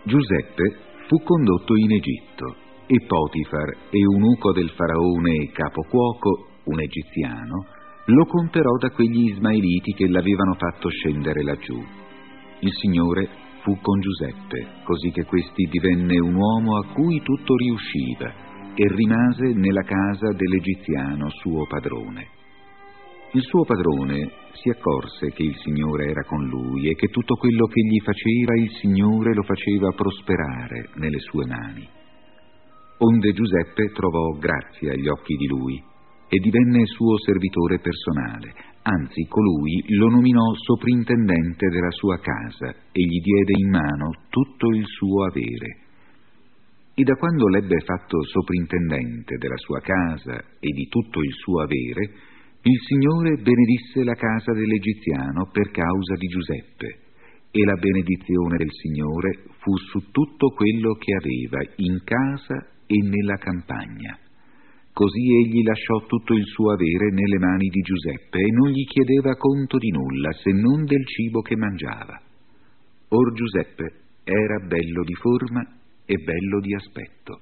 Giuseppe fu condotto in Egitto e Potifar, eunuco del faraone e capocuoco, un egiziano, lo comperò da quegli ismaeliti che l'avevano fatto scendere laggiù. Il Signore fu con Giuseppe, così che questi divenne un uomo a cui tutto riusciva e rimase nella casa dell'egiziano suo padrone. Il suo padrone si accorse che il Signore era con lui e che tutto quello che gli faceva il Signore lo faceva prosperare nelle sue mani. Onde Giuseppe trovò grazia agli occhi di lui e divenne suo servitore personale, anzi colui lo nominò soprintendente della sua casa e gli diede in mano tutto il suo avere. E da quando l'ebbe fatto soprintendente della sua casa e di tutto il suo avere, il Signore benedisse la casa dell'egiziano per causa di Giuseppe, e la benedizione del Signore fu su tutto quello che aveva in casa e nella campagna. Così egli lasciò tutto il suo avere nelle mani di Giuseppe e non gli chiedeva conto di nulla se non del cibo che mangiava. Or Giuseppe era bello di forma e bello di aspetto.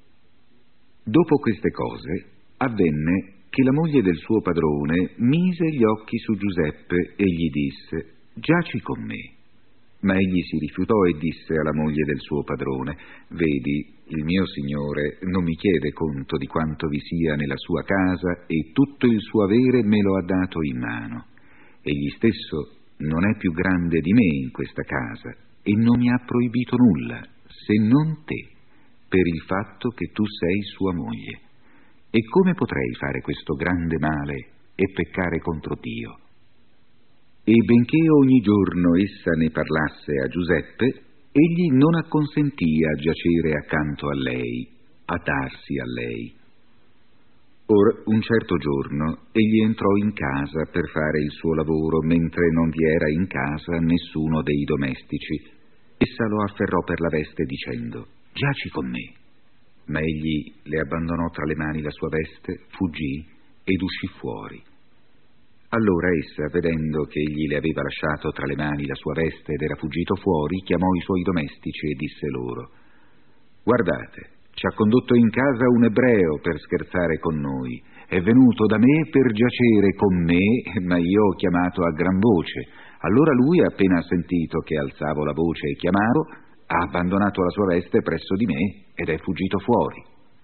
Dopo queste cose avvenne che la moglie del suo padrone mise gli occhi su Giuseppe e gli disse: «Giaci con me». Ma egli si rifiutò e disse alla moglie del suo padrone: «Vedi, il mio signore non mi chiede conto di quanto vi sia nella sua casa e tutto il suo avere me lo ha dato in mano. Egli stesso non è più grande di me in questa casa e non mi ha proibito nulla, se non te, per il fatto che tu sei sua moglie. E come potrei fare questo grande male e peccare contro Dio?» E benché ogni giorno essa ne parlasse a Giuseppe, egli non acconsentì a giacere accanto a lei, a darsi a lei. Or un certo giorno egli entrò in casa per fare il suo lavoro, mentre non vi era in casa nessuno dei domestici. Essa lo afferrò per la veste dicendo: «Giaci con me». Ma egli le abbandonò tra le mani la sua veste, fuggì ed uscì fuori. Allora essa, vedendo che egli le aveva lasciato tra le mani la sua veste ed era fuggito fuori, chiamò i suoi domestici e disse loro: «Guardate, ci ha condotto in casa un ebreo per scherzare con noi. È venuto da me per giacere con me, ma io ho chiamato a gran voce. Allora lui, appena sentito che alzavo la voce e chiamavo, ha abbandonato la sua veste presso di me ed è fuggito fuori».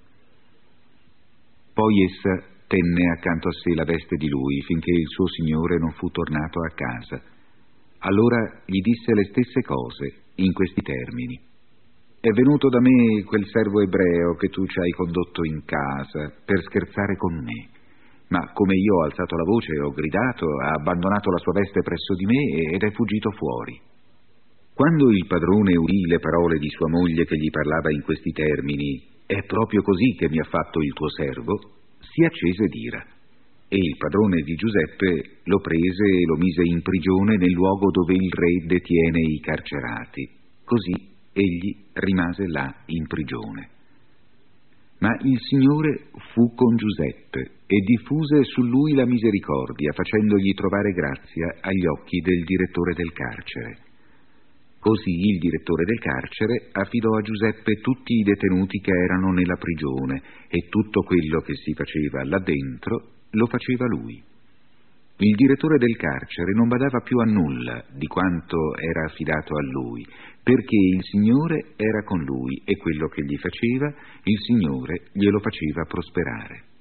Poi essa tenne accanto a sé la veste di lui finché il suo signore non fu tornato a casa. Allora gli disse le stesse cose in questi termini: «È venuto da me quel servo ebreo che tu ci hai condotto in casa per scherzare con me, ma come io ho alzato la voce e ho gridato, ha abbandonato la sua veste presso di me ed è fuggito fuori». Quando il padrone udì le parole di sua moglie che gli parlava in questi termini: «È proprio così che mi ha fatto il tuo servo», si accese d'ira, e il padrone di Giuseppe lo prese e lo mise in prigione nel luogo dove il re detiene i carcerati. Così egli rimase là in prigione. Ma il Signore fu con Giuseppe e diffuse su lui la misericordia, facendogli trovare grazia agli occhi del direttore del carcere. Così il direttore del carcere affidò a Giuseppe tutti i detenuti che erano nella prigione e tutto quello che si faceva là dentro lo faceva lui. Il direttore del carcere non badava più a nulla di quanto era affidato a lui, perché il Signore era con lui e quello che gli faceva, il Signore glielo faceva prosperare.